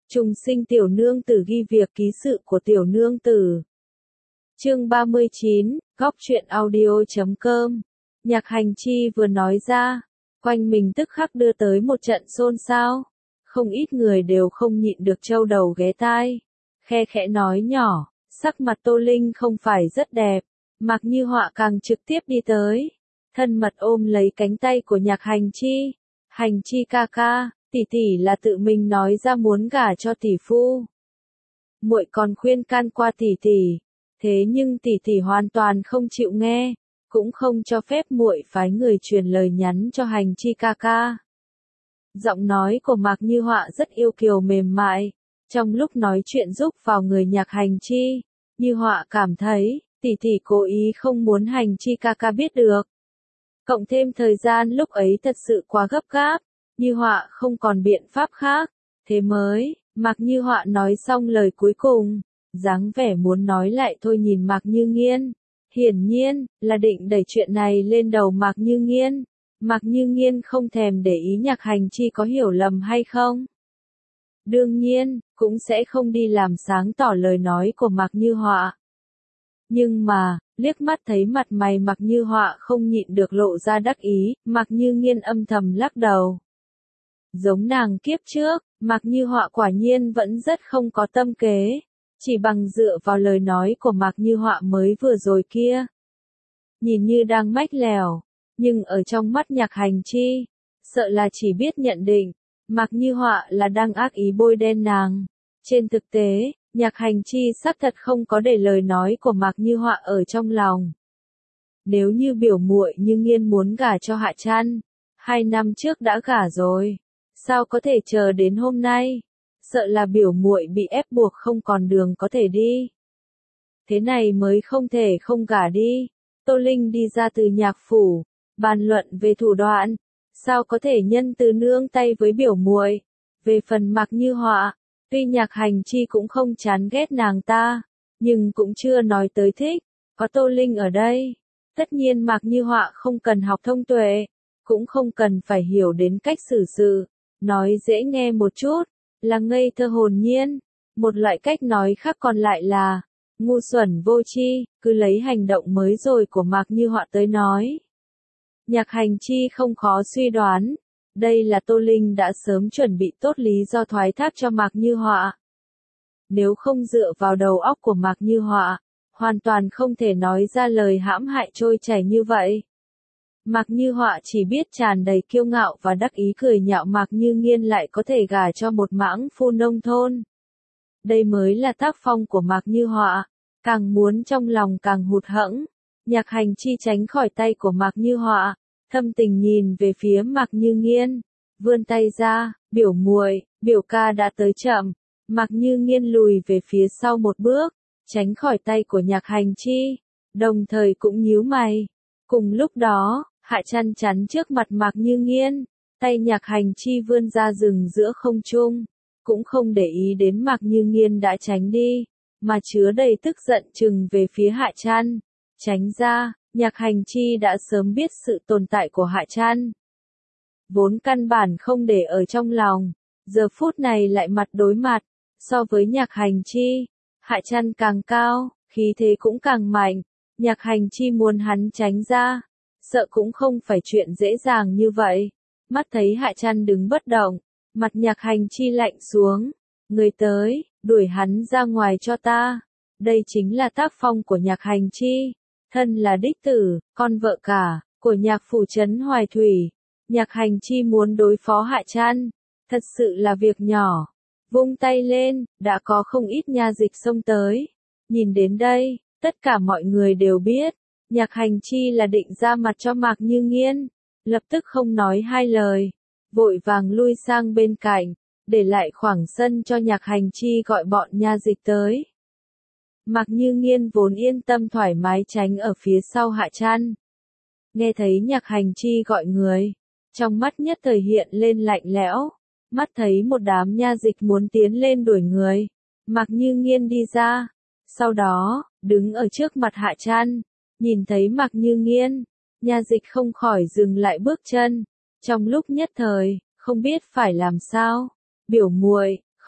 Trùng sinh tiểu nương tử ghi việc ký sự của tiểu nương tử. Chương 39, góc truyện audio.com. Nhạc Hành Chi vừa nói ra, quanh mình tức khắc đưa tới một trận xôn xao. Không ít người đều không nhịn được trâu đầu ghé tai. Khe khẽ nói nhỏ, sắc mặt Tô Linh không phải rất đẹp. Mạc Như Họa càng trực tiếp đi tới, thân mật ôm lấy cánh tay của Nhạc Hành Chi. Hành Chi ca ca, tỷ tỷ là tự mình nói ra muốn gả cho tỷ phu. Muội còn khuyên can qua tỷ tỷ, thế nhưng tỷ tỷ hoàn toàn không chịu nghe, cũng không cho phép muội phái người truyền lời nhắn cho Hành Chi ca ca. Giọng nói của Mạc Như Họa rất yêu kiều mềm mại, trong lúc nói chuyện giúp vào người Nhạc Hành Chi, Như Họa cảm thấy tỷ tỷ cố ý không muốn Hành Chi ca ca biết được. Cộng thêm thời gian lúc ấy thật sự quá gấp gáp, Như Họa không còn biện pháp khác, thế mới, Mạc Như Họa nói xong lời cuối cùng, dáng vẻ muốn nói lại thôi nhìn Mạc Như Nghiên, hiển nhiên, là định đẩy chuyện này lên đầu Mạc Như Nghiên. Mạc Như Nghiên không thèm để ý Nhạc Hành Chi có hiểu lầm hay không. Đương nhiên, cũng sẽ không đi làm sáng tỏ lời nói của Mạc Như Họa. Nhưng mà, liếc mắt thấy mặt mày Mạc Như Họa không nhịn được lộ ra đắc ý, Mạc Như Nghiên âm thầm lắc đầu. Giống nàng kiếp trước, Mạc Như Họa quả nhiên vẫn rất không có tâm kế, chỉ bằng dựa vào lời nói của Mạc Như Họa mới vừa rồi kia. Nhìn như đang mách lèo, nhưng ở trong mắt Nhạc Hành Chi, sợ là chỉ biết nhận định, Mạc Như Họa là đang ác ý bôi đen nàng. Trên thực tế, Nhạc Hành Chi xác thật không có để lời nói của Mạc Như Họa ở trong lòng. Nếu như biểu muội Như Nghiên muốn gả cho Hạ Trăn, 2 năm trước đã gả rồi, sao có thể chờ đến hôm nay? Sợ là biểu muội bị ép buộc không còn đường có thể đi. Thế này mới không thể không gả đi. Tô Linh đi ra từ nhạc phủ, bàn luận về thủ đoạn, sao có thể nhân từ nương tay với biểu muội. Về phần Mạc Như Họa, tuy Nhạc Hành Chi cũng không chán ghét nàng ta, nhưng cũng chưa nói tới thích, có Tô Linh ở đây. Tất nhiên Mạc Như Họa không cần học thông tuệ, cũng không cần phải hiểu đến cách xử sự, nói dễ nghe một chút, là ngây thơ hồn nhiên, một loại cách nói khác còn lại là ngu xuẩn vô tri, cứ lấy hành động mới rồi của Mạc Như Họa tới nói. Nhạc Hành Chi không khó suy đoán, đây là Tô Linh đã sớm chuẩn bị tốt lý do thoái thác cho Mạc Như Họa. Nếu không dựa vào đầu óc của Mạc Như Họa, hoàn toàn không thể nói ra lời hãm hại trôi chảy như vậy. Mạc Như Họa chỉ biết tràn đầy kiêu ngạo và đắc ý cười nhạo Mạc Như Nghiên lại có thể gả cho một mãng phu nông thôn. Đây mới là tác phong của Mạc Như Họa, càng muốn trong lòng càng hụt hẫng. Nhạc Hành Chi tránh khỏi tay của Mạc Như Họa, thâm tình nhìn về phía Mạc Như Nghiên, vươn tay ra, biểu muội, biểu ca đã tới chậm. Mạc Như Nghiên lùi về phía sau một bước, tránh khỏi tay của Nhạc Hành Chi, đồng thời cũng nhíu mày. Cùng lúc đó, Hạ Trăn chắn trước mặt Mạc Như Nghiên, tay Nhạc Hành Chi vươn ra dừng giữa không trung, cũng không để ý đến Mạc Như Nghiên đã tránh đi, mà chứa đầy tức giận trừng về phía Hạ Trăn. Tránh ra, Nhạc Hành Chi đã sớm biết sự tồn tại của Hạ Trăn, vốn căn bản không để ở trong lòng, giờ phút này lại mặt đối mặt. So với Nhạc Hành Chi, Hạ Trăn càng cao, khí thế cũng càng mạnh. Nhạc Hành Chi muốn hắn tránh ra, sợ cũng không phải chuyện dễ dàng như vậy. Mắt thấy Hạ Trăn đứng bất động, mặt Nhạc Hành Chi lạnh xuống. Người tới, đuổi hắn ra ngoài cho ta. Đây chính là tác phong của Nhạc Hành Chi. Thân là đích tử, con vợ cả, của nhạc phủ trấn Hoài Thủy. Nhạc Hành Chi muốn đối phó Hạ Trăn, thật sự là việc nhỏ. Vung tay lên, đã có không ít nha dịch xông tới. Nhìn đến đây, tất cả mọi người đều biết, Nhạc Hành Chi là định ra mặt cho Mạc Như Nghiên, lập tức không nói hai lời, vội vàng lui sang bên cạnh, để lại khoảng sân cho Nhạc Hành Chi gọi bọn nha dịch tới. Mạc Như Nghiên vốn yên tâm thoải mái tránh ở phía sau Hạ Trăn. Nghe thấy Nhạc Hành Chi gọi người, trong mắt nhất thời hiện lên lạnh lẽo, mắt thấy một đám nha dịch muốn tiến lên đuổi người, Mạc Như Nghiên đi ra, sau đó, đứng ở trước mặt Hạ Trăn, nhìn thấy Mạc Như Nghiên, nha dịch không khỏi dừng lại bước chân, trong lúc nhất thời, không biết phải làm sao. Biểu muội,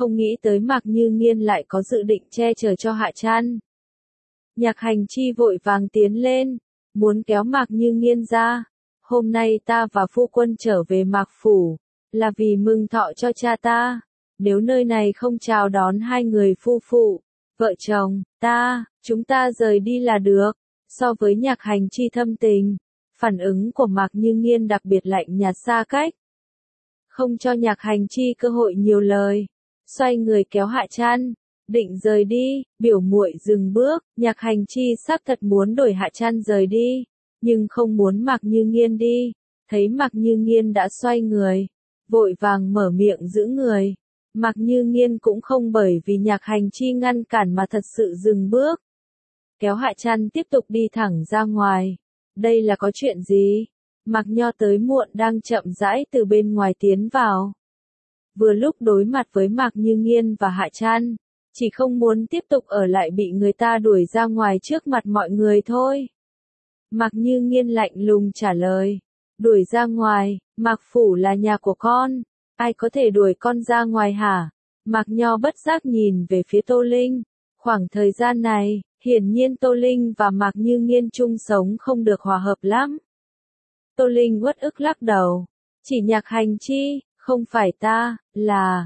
Không nghĩ tới Mạc Như Nghiên lại có dự định che chở cho Hạ Trăn. Nhạc Hành Chi vội vàng tiến lên, muốn kéo Mạc Như Nghiên ra. Hôm nay ta và phu quân trở về Mạc Phủ, là vì mừng thọ cho cha ta. Nếu nơi này không chào đón hai người phu phụ, vợ chồng, chúng ta rời đi là được. So với Nhạc Hành Chi thâm tình, phản ứng của Mạc Như Nghiên đặc biệt lạnh nhạt xa cách. Không cho Nhạc Hành Chi cơ hội nhiều lời, xoay người kéo Hạ Trăn, định rời đi, biểu muội dừng bước. Nhạc Hành Chi xác thật muốn đuổi Hạ Trăn rời đi, nhưng không muốn Mạc Như Nghiên đi. Thấy Mạc Như Nghiên đã xoay người, vội vàng mở miệng giữ người. Mạc Như Nghiên cũng không bởi vì Nhạc Hành Chi ngăn cản mà thật sự dừng bước. Kéo Hạ Trăn tiếp tục đi thẳng ra ngoài. Đây là có chuyện gì? Mạc Nho tới muộn đang chậm rãi từ bên ngoài tiến vào. Vừa lúc đối mặt với Mạc Như Nghiên và Hạ Trăn, chỉ không muốn tiếp tục ở lại bị người ta đuổi ra ngoài trước mặt mọi người thôi. Mạc Như Nghiên lạnh lùng trả lời, đuổi ra ngoài, Mạc Phủ là nhà của con, ai có thể đuổi con ra ngoài hả? Mạc Nho bất giác nhìn về phía Tô Linh, khoảng thời gian này, hiển nhiên Tô Linh và Mạc Như Nghiên chung sống không được hòa hợp lắm. Tô Linh uất ức lắc đầu, chỉ Nhạc Hành Chi, không phải ta, là,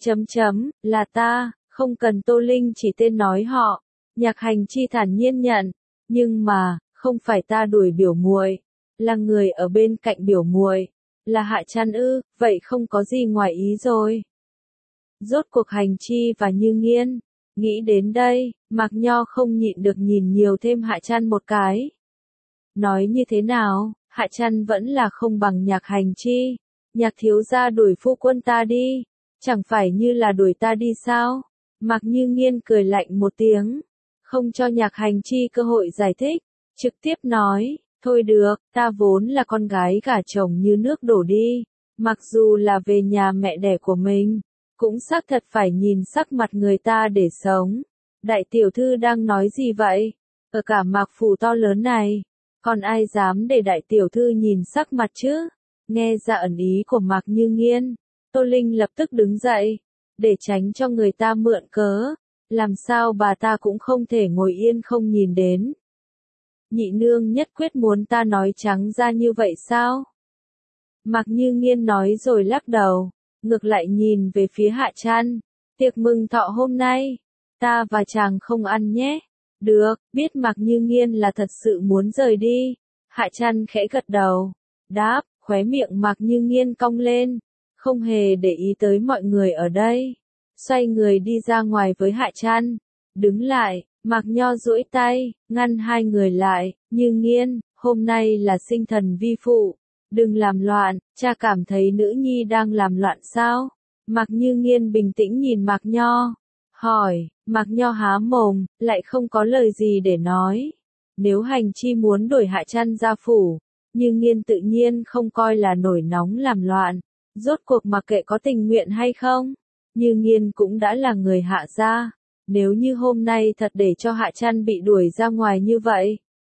là ta, không cần Tô Linh chỉ tên nói họ. Nhạc Hành Chi thản nhiên nhận, nhưng mà, không phải ta đuổi biểu muội, là người ở bên cạnh biểu muội, là Hạ Trăn ư, vậy không có gì ngoài ý rồi. Rốt cuộc Hành Chi và Như Nghiên, nghĩ đến đây, Mạc Nho không nhịn được nhìn nhiều thêm Hạ Trăn một cái. Nói như thế nào, Hạ Trăn vẫn là không bằng Nhạc Hành Chi. Nhạc thiếu gia đuổi phu quân ta đi, chẳng phải như là đuổi ta đi sao? Mạc Như Nghiên cười lạnh một tiếng, không cho Nhạc Hành Chi cơ hội giải thích, trực tiếp nói, thôi được, ta vốn là con gái gả chồng như nước đổ đi, mặc dù là về nhà mẹ đẻ của mình, cũng xác thật phải nhìn sắc mặt người ta để sống. Đại tiểu thư đang nói gì vậy? Ở cả Mạc Phủ to lớn này, còn ai dám để đại tiểu thư nhìn sắc mặt chứ? Nghe ra ẩn ý của Mạc Như Nghiên, Tô Linh lập tức đứng dậy, để tránh cho người ta mượn cớ, làm sao bà ta cũng không thể ngồi yên không nhìn đến. Nhị nương nhất quyết muốn ta nói trắng ra như vậy sao? Mạc Như Nghiên nói rồi lắc đầu, ngược lại nhìn về phía Hạ Trăn, tiệc mừng thọ hôm nay, ta và chàng không ăn nhé. Được, biết Mạc Như Nghiên là thật sự muốn rời đi. Hạ Trăn khẽ gật đầu, đáp, khóe miệng Mạc Như Nghiên cong lên, không hề để ý tới mọi người ở đây. Xoay người đi ra ngoài với Hạ Trăn, đứng lại, Mạc Nho duỗi tay, ngăn hai người lại, Như Nghiên, hôm nay là sinh thần vi phụ, đừng làm loạn, cha cảm thấy nữ nhi đang làm loạn sao? Mạc Như Nghiên bình tĩnh nhìn Mạc Nho, hỏi, Mạc Nho há mồm, lại không có lời gì để nói. Nếu Hành Chi muốn đuổi Hạ Trăn ra phủ, Như Nghiên tự nhiên không coi là nổi nóng làm loạn, rốt cuộc mặc kệ có tình nguyện hay không, Như Nghiên cũng đã là người Hạ gia, nếu như hôm nay thật để cho Hạ Trăn bị đuổi ra ngoài như vậy,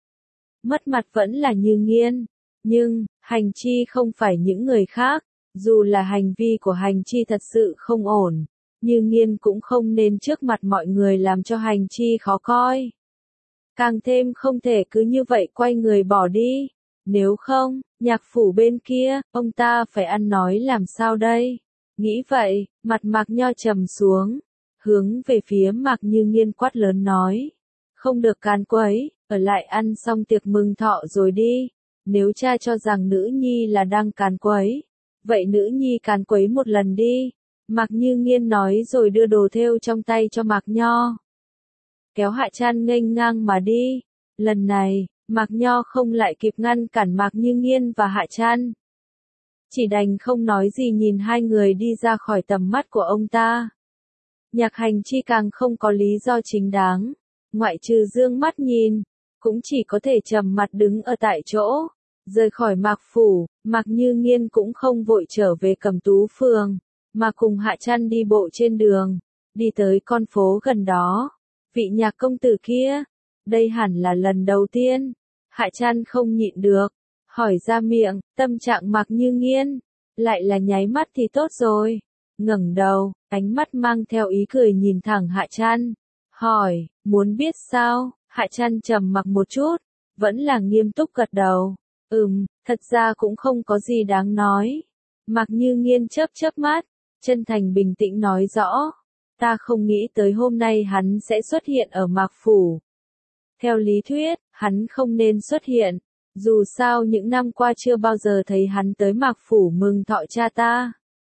mất mặt vẫn là Như Nghiên, nhưng, Hành Chi không phải những người khác, dù là hành vi của Hành Chi thật sự không ổn, Như Nghiên cũng không nên trước mặt mọi người làm cho Hành Chi khó coi. Càng thêm không thể cứ như vậy quay người bỏ đi. Nếu không, Nhạc Phủ bên kia, ông ta phải ăn nói làm sao đây? Nghĩ vậy, mặt Mạc Nho trầm xuống, hướng về phía Mạc Như Nghiên quát lớn nói. Không được càn quấy, ở lại ăn xong tiệc mừng thọ rồi đi. Nếu cha cho rằng nữ nhi là đang càn quấy, vậy nữ nhi càn quấy một lần đi. Mạc Như Nghiên nói rồi đưa đồ thêu trong tay cho Mạc Nho. Kéo Hạ Trăn nghênh ngang mà đi. Lần này, Mạc Nho không lại kịp ngăn cản Mạc Như Nghiên và Hạ Trăn. Chỉ đành không nói gì nhìn hai người đi ra khỏi tầm mắt của ông ta. Nhạc Hành Chi càng không có lý do chính đáng, ngoại trừ dương mắt nhìn, cũng chỉ có thể trầm mặt đứng ở tại chỗ. Rời khỏi Mạc Phủ, Mạc Như Nghiên cũng không vội trở về Cẩm Tú Phường, mà cùng Hạ Trăn đi bộ trên đường, đi tới con phố gần đó. Vị Nhạc công tử kia, đây hẳn là lần đầu tiên. Hạ Trăn không nhịn được, hỏi ra miệng, tâm trạng Mạc Như Nghiên, lại là nháy mắt thì tốt rồi. ngẩng đầu, ánh mắt mang theo ý cười nhìn thẳng Hạ Trăn, hỏi, muốn biết sao? Hạ Trăn trầm mặc một chút, vẫn là nghiêm túc gật đầu. Thật ra cũng không có gì đáng nói. Mạc Như Nghiên chớp chớp mắt, chân thành bình tĩnh nói rõ. Ta không nghĩ tới hôm nay hắn sẽ xuất hiện ở Mạc Phủ. Theo lý thuyết, hắn không nên xuất hiện. Dù sao những năm qua chưa bao giờ thấy hắn tới Mạc Phủ mừng thọ cha ta.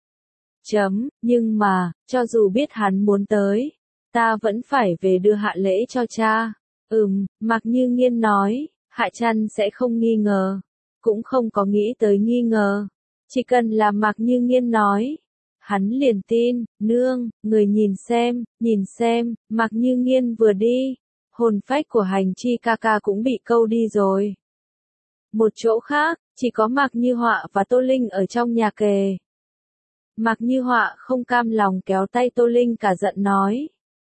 Nhưng mà, cho dù biết hắn muốn tới, ta vẫn phải về đưa hạ lễ cho cha. Mạc Như Nghiên nói, Hạ Trăn sẽ không nghi ngờ, cũng không có nghĩ tới nghi ngờ. Chỉ cần là Mạc Như Nghiên nói, hắn liền tin. Nương, người nhìn xem, Mạc Như Nghiên vừa đi, hồn phách của Hành Chi ca ca cũng bị câu đi rồi. Một chỗ khác, chỉ có Mạc Như Họa và Tô Linh ở trong nhà kề. Mạc Như Họa không cam lòng kéo tay Tô Linh cả giận nói.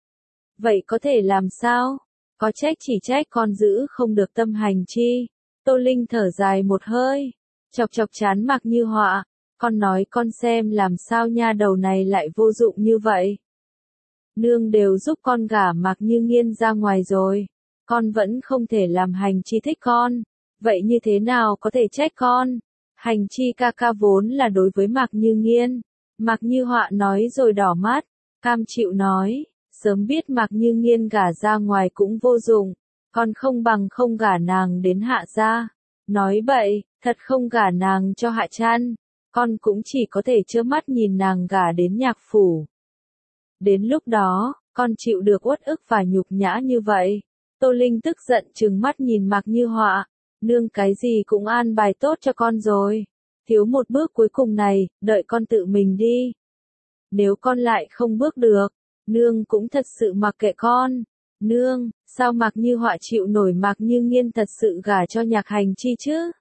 Vậy có thể làm sao? Có trách chỉ trách con giữ không được tâm Hành Chi. Tô Linh thở dài một hơi, chọc chọc trán Mạc Như Họa. Con nói con xem làm sao nha đầu này lại vô dụng như vậy. Nương đều giúp con gả Mạc Như Nghiên ra ngoài rồi. Con vẫn không thể làm Hành Chi thích con. Vậy như thế nào có thể trách con? Hành Chi ca ca vốn là đối với Mạc Như Nghiên. Mạc Như Họa nói rồi đỏ mắt, cam chịu nói, sớm biết Mạc Như Nghiên gả ra ngoài cũng vô dụng, con không bằng không gả nàng đến Hạ gia. Nói bậy, thật không gả nàng cho Hạ Trăn, con cũng chỉ có thể trơ mắt nhìn nàng gả đến Nhạc Phủ. Đến lúc đó, con chịu được uất ức và nhục nhã như vậy. Tô Linh tức giận trừng mắt nhìn Mạc Như Họa, nương cái gì cũng an bài tốt cho con rồi. Thiếu một bước cuối cùng này, đợi con tự mình đi. Nếu con lại không bước được, nương cũng thật sự mặc kệ con. Nương, sao Mạc Như Họa chịu nổi Mạc Như Nghiên thật sự gả cho Nhạc Hành Chi chứ?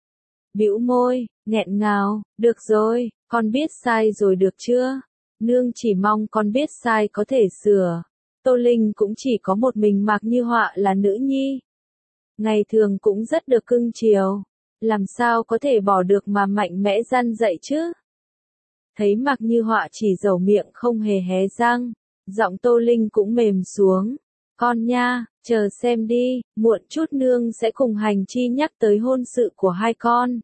Bĩu môi, nghẹn ngào, được rồi, con biết sai rồi được chưa? Nương chỉ mong con biết sai có thể sửa. Tô Linh cũng chỉ có một mình Mạc Như Họa là nữ nhi. Ngày thường cũng rất được cưng chiều. Làm sao có thể bỏ được mà mạnh mẽ răn dạy chứ? Thấy Mạc Như Họa chỉ dầu miệng không hề hé răng, giọng Tô Linh cũng mềm xuống. Con nha, chờ xem đi, muộn chút nương sẽ cùng Hành Chi nhắc tới hôn sự của hai con.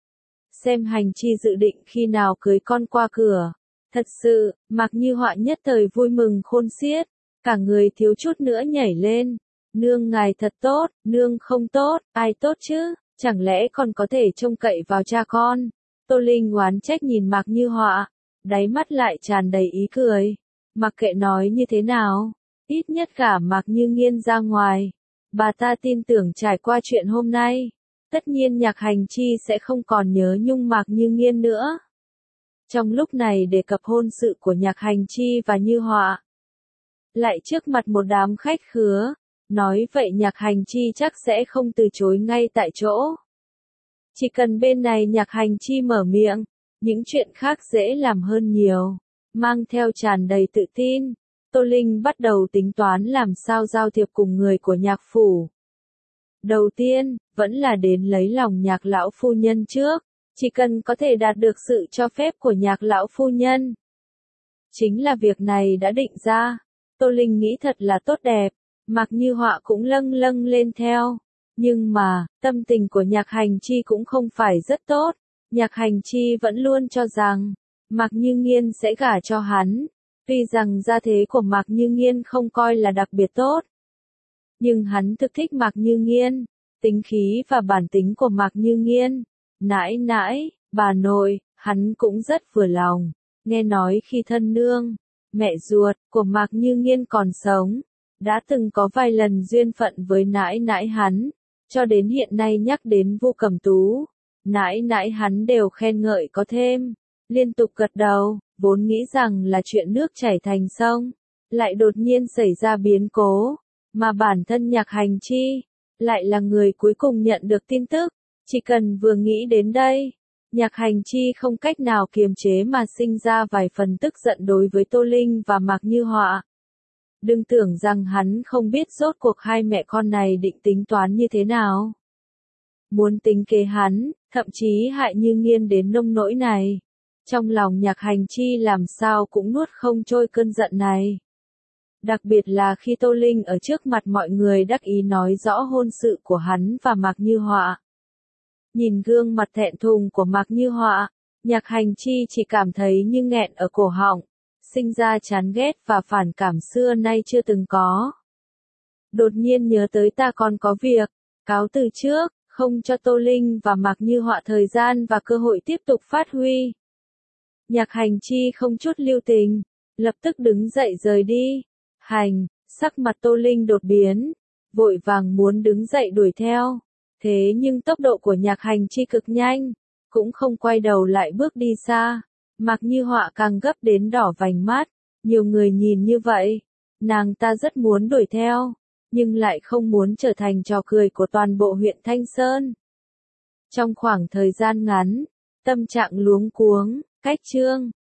Xem Hành Chi dự định khi nào cưới con qua cửa. Thật sự, Mạc Như Họa nhất thời vui mừng khôn xiết, cả người thiếu chút nữa nhảy lên. Nương ngài thật tốt, nương không tốt, ai tốt chứ? Chẳng lẽ còn có thể trông cậy vào cha con? Tô Linh oán trách nhìn Mạc Như Họa, đáy mắt lại tràn đầy ý cười. Mặc kệ nói như thế nào, ít nhất cả Mạc Như Nghiên ra ngoài. Bà ta tin tưởng trải qua chuyện hôm nay, tất nhiên Nhạc Hành Chi sẽ không còn nhớ nhung Mạc Như Nghiên nữa. Trong lúc này đề cập hôn sự của Nhạc Hành Chi và Như Họa, lại trước mặt một đám khách khứa. Nói vậy Nhạc Hành Chi chắc sẽ không từ chối ngay tại chỗ. Chỉ cần bên này Nhạc Hành Chi mở miệng, những chuyện khác dễ làm hơn nhiều. Mang theo tràn đầy tự tin, Tô Linh bắt đầu tính toán làm sao giao thiệp cùng người của Nhạc Phủ. Đầu tiên, vẫn là đến lấy lòng Nhạc lão phu nhân trước, chỉ cần có thể đạt được sự cho phép của Nhạc lão phu nhân. Chính là việc này đã định ra. Tô Linh nghĩ thật là tốt đẹp. Mạc Như Họa cũng lâng lâng lên theo. Nhưng mà, tâm tình của Nhạc Hành Chi cũng không phải rất tốt. Nhạc Hành Chi vẫn luôn cho rằng, Mạc Như Nghiên sẽ gả cho hắn. Tuy rằng gia thế của Mạc Như Nghiên không coi là đặc biệt tốt. Nhưng hắn thực thích Mạc Như Nghiên. Tính khí và bản tính của Mạc Như Nghiên. Nãi nãi, bà nội, hắn cũng rất vừa lòng. Nghe nói khi thân nương, mẹ ruột của Mạc Như Nghiên còn sống, đã từng có vài lần duyên phận với nãi nãi hắn, cho đến hiện nay nhắc đến Vu Cẩm Tú, nãi nãi hắn đều khen ngợi có thêm, liên tục gật đầu, vốn nghĩ rằng là chuyện nước chảy thành sông, lại đột nhiên xảy ra biến cố, mà bản thân Nhạc Hành Chi, lại là người cuối cùng nhận được tin tức, chỉ cần vừa nghĩ đến đây, Nhạc Hành Chi không cách nào kiềm chế mà sinh ra vài phần tức giận đối với Tô Linh và Mạc Như Họa. Đừng tưởng rằng hắn không biết rốt cuộc hai mẹ con này định tính toán như thế nào. Muốn tính kế hắn, thậm chí hại Như Nghiên đến nông nỗi này. Trong lòng Nhạc Hành Chi làm sao cũng nuốt không trôi cơn giận này. Đặc biệt là khi Tô Linh ở trước mặt mọi người đắc ý nói rõ hôn sự của hắn và Mạc Như Họa. Nhìn gương mặt thẹn thùng của Mạc Như Họa, Nhạc Hành Chi chỉ cảm thấy như nghẹn ở cổ họng, sinh ra chán ghét và phản cảm xưa nay chưa từng có. Đột nhiên nhớ tới ta còn có việc, cáo từ trước, không cho Tô Linh và Mạc Như Họa thời gian và cơ hội tiếp tục phát huy. Nhạc Hành Chi không chút lưu tình, lập tức đứng dậy rời đi. Sắc mặt Tô Linh đột biến, vội vàng muốn đứng dậy đuổi theo. Thế nhưng tốc độ của Nhạc Hành Chi cực nhanh, cũng không quay đầu lại bước đi xa. Mạc Như Họa càng gấp đến đỏ vành mắt, nhiều người nhìn như vậy, nàng ta rất muốn đuổi theo, nhưng lại không muốn trở thành trò cười của toàn bộ huyện Thanh Sơn. Trong khoảng thời gian ngắn, tâm trạng luống cuống, cách chương